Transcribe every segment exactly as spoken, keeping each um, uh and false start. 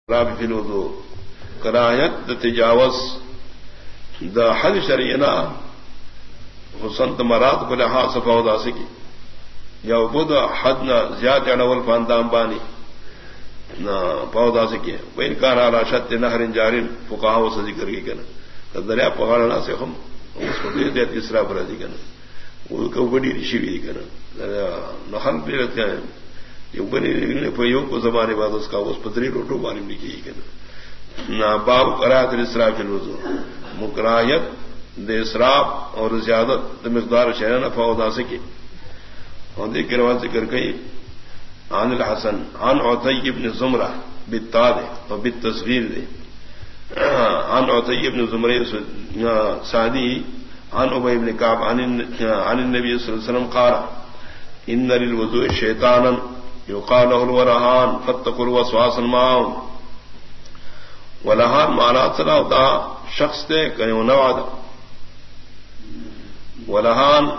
راب فی الوضو کراہت دا تجاوز دا حد شرعینا حسن مراد کو لحاظ صفا دا سکی یا بود حد نہ زیادہ اڑول فاندام بانی نہ پودا سکی وہ انکار علی شت نہر جارن فقہاء سے ذکر کی کنا دریا پہاڑنا سے ہم اس کو دے دے تیسرا پر دی کنا وہ کو بڑی رشی بھی کنا نہر بھی رہتے ہیں یہ بنی نے پھیو کو زمانے بعد اس کا اس پتری روٹو ماری نہیں کی کنا نہ باب قرات الاسراف فی الوضو مکراہیت دے اسراف اور زیادت مقدار شیء نہ فودا سکی اور دیکھ روایت ذکر کئی عن الحسن عن عطی بن زمرہ بالتا دے اور بالتصغیر دے عن عطی بن زمرہ سعدی عن ابی بن کعب عن عن النبي صلی اللہ علیہ وسلم قال ان للوضوء شیطانا يقال له الورهان فاتقوا الوسواس المعون ولهان معنات سنا ہوتا شخص تے کہیں نواد ولهان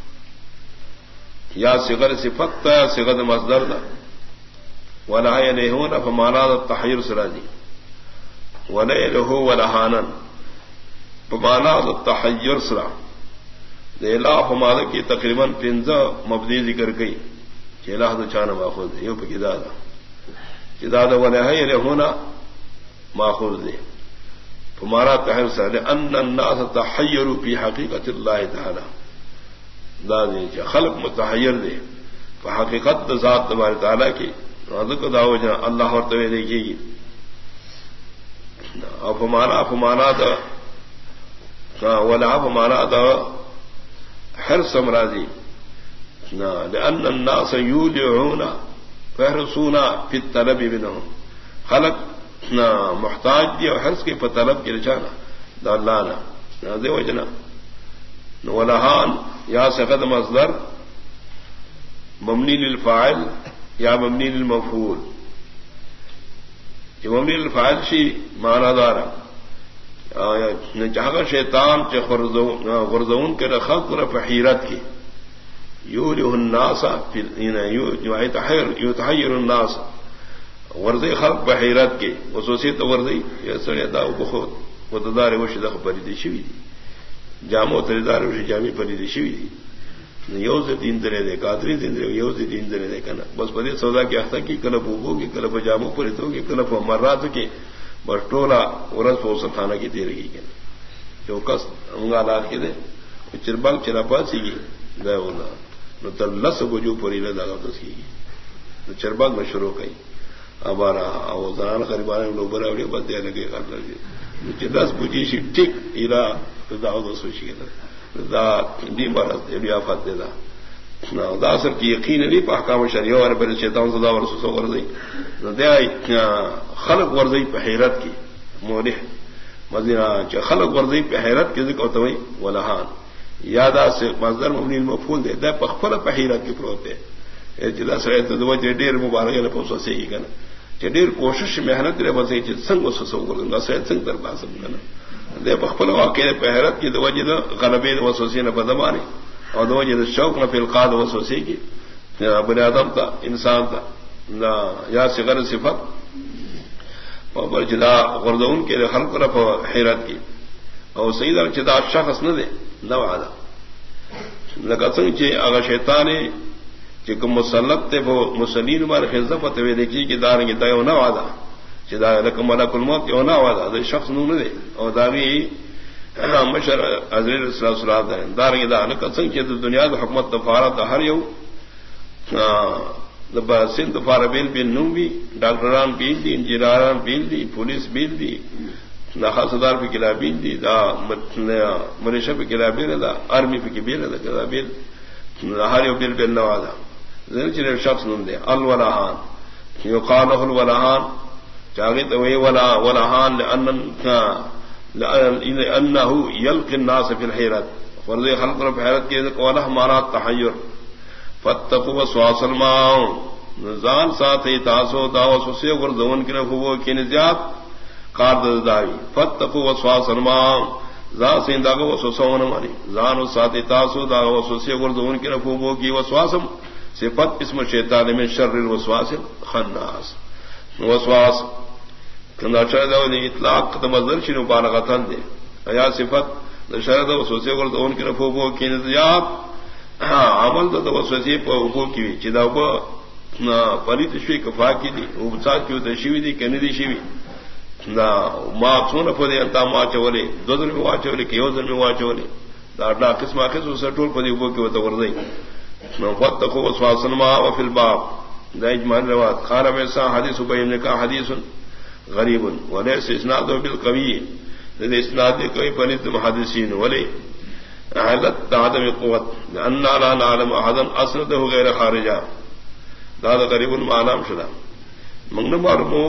یا صغر صفت یا صغر مصدر دا ولا يلهون فمعنى التحير سراجي ولا يله ولهانا فمعنى التحير سرا لا فمعنى کی تقریبا پنځه مبنی ذکر کئی کہ الہ تو چانا ماخوذ ہے یو پہ کدادا کدادا ولا يلهون ماخوذ دے فمعنى التحير سرا لأن الناس تحيروا في حقيقة الله تعالى دے خلق متحیر دے فحقیقت ذات تبارک تعالیٰ کی رزق داو جنا اللہ اور توے دیکھے گی افمانا فمانا دا ولا فمانا دا حرص امراضی لأن الناس یولعون فحرصون فی الطلب منهم خلق محتاج دی اور حرص کی طلب کی رچانا دا اللہ نا دے وجنا ولہان یا سقط مصدر مبنی للفاعل یا مبنی للمفعول یہ مبنی للفاعل شی معنی دارا جہاں شیطان چ غرزون کے رخت اور فحیرت کی یولہ الناس یتحیر الناس ورزی خلق بحیرت کے خصوصی تو ورزی یہ سڑے دا بخود وتدار وشد خبری دی شوی دی جامو تردار وشی جامی پری دی شوی دی یو سے دین درے دے قادری دین درے یو سے دین درے دے کنا بس پدی سودا کی اختا کی کلب ہوگو کی کلب جامو پری تو کی کلب مرات کی بس ٹولا ورس پوس تھانہ کی دے رہی کنا جو کس انگا لات کی دے چربال چرا پاسی کی دے ولا نو تلس گجو پری نہ داغا دس کی تو چربال میں شروع کئی ہمارا او زنان قریبان لوگ براوی بس دے لگے کر لگے دس بجی سی ٹھیک ایرا داؤ دو سوچی دا دی مرض یا فاتح دا دا سر کی یقین نہیں پا حکام شریعہ اور بر شیطان صدا ورسوسو ورزی دا خلق ورزی پہ حیرت کی مولح مزینہ خلق ورزی پہ حیرت کی ذکر ہوتا ہوئی ولہان یادا سے مصدر مبنی المفعول دے دا پخفل پہ حیرت کی پروتے جدا سر دو دیر مبارک لپوسو سے ہی کنا چڈیر کوشش محنت رہے بس یہ سنگ وسوسو ورزی دا سید سنگ در باسم کنا دے بخل واقع پہرت کی دوجہ غلبے وسوسی نہ بدمانی اور دوجہ شوق نہ فی القاد وسوسی کی بنی آدم تھا انسان تھا نہ یا صغر صفت پر جدا غردون کے خلق رف حیرت کی اور سیدہ جدا شخص نہ دے نہ وعدہ لگا سنگ چے اگر شیطان کہ کم مسلط تے وہ مسلین مار خزفت وے دیکھی کہ دار کی تیو نہ وعدہ چدا لکم ملک الموت ہونا ہوا دا شخص نو نہ دے اور داوی مشر حضرت صلی اللہ علیہ وسلم دار یہ دا لک سنگ کہ دنیا کی حکومت تفارت ہر یو دبا سندھ فاربیل بن نو بھی ڈاکٹران بیل دی انجینئران بیل دی پولیس بیل دی نخاسدار پہ کلا بیل دی دا مریشہ پہ کلا بیل دا آرمی پہ بیل دا کلا بیل ہر یو بیل بیل نوادا زین چلے شخص نو دے الولہان یقال له الولہان چاہیے وہی ولا ولہان لأنه يلقي الناس في الحيرة ورزق خلق رب حیرت کے ولا ہمارا تحیر فتقوا وسواس الماء نزان ساتھ تاسو داو سوسے ورزون کے ہو کہ نجات قاد داوی فتقوا وسواس الماء ذا سیندا کو وسوسون مانی زان ساتھ تاسو داو سوسے ورزون کے ہو کہ وسواسم صفت اسم شیطان من شر الوسواس الخناس وسواس شرد اطلاق مزدر شنو مبالغتن دے یا صفت شرد وسوسے کو تو ان کے رفوبو کی نتیاب عمل تو وسوسے پر ابو کی چدا پلیت شوی کفا کی دی ابسات کی تشوی دی کنی دی شوی نہ ماں سون پدے انتا ماں چولے دو دن میں واچ چولے کہ دن میں واچ چولے دا قسم قسم سے ٹول پدی ابو کی وتور دئی نو فتقوا وسواسن ما وفي الباب دا اجماع روایت خار میں سا حدیث بین نے کہا حدیث غریب وليس اسناده بالقوي لذي اسناد کوئی پنت محدثین ولی حالت عدم قوت ان لا نعلم احدا اسنده غیر خارجہ دا غریب المعلوم شدا منگ معلومو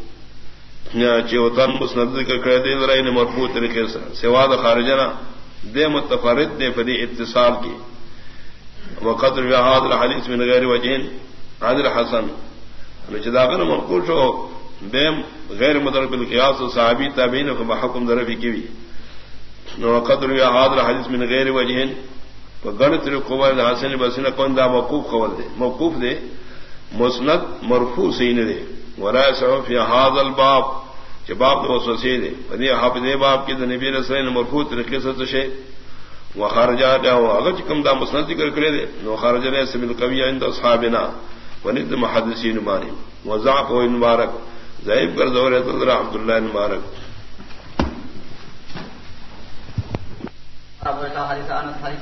چوتن مسند کا کہہ دے ذرا نے مرفوع طریقے سے سوا دا خارجنا دے متفرد دے فدی اتصال کی وقدر هذا الحديث من غیر وجه حاضر حسن نجداغن منقول شو دیم غیر مدرب بالقیاس صحابی تابعین کو بحکم درفی کی وقدر هذا الحديث من غیر وجه وغنت القوال حسن بسنہ کون دا موقوف قول دے موقوف دے مسند مرفوع سین دے ورائے فی هذا الباب جباب وسوسے دے فدی حافظ باب کے نبی رسول اللہ مرفوع طریقے سے شے وخارجہ دا اگر کم دا مسند ذکر کرے دے نو خارجہ نے سبیل قوی عند اصحابنا ونید محدثین مانی وضعف و مبارک ضعیف کر دور عبد اللہ مبارک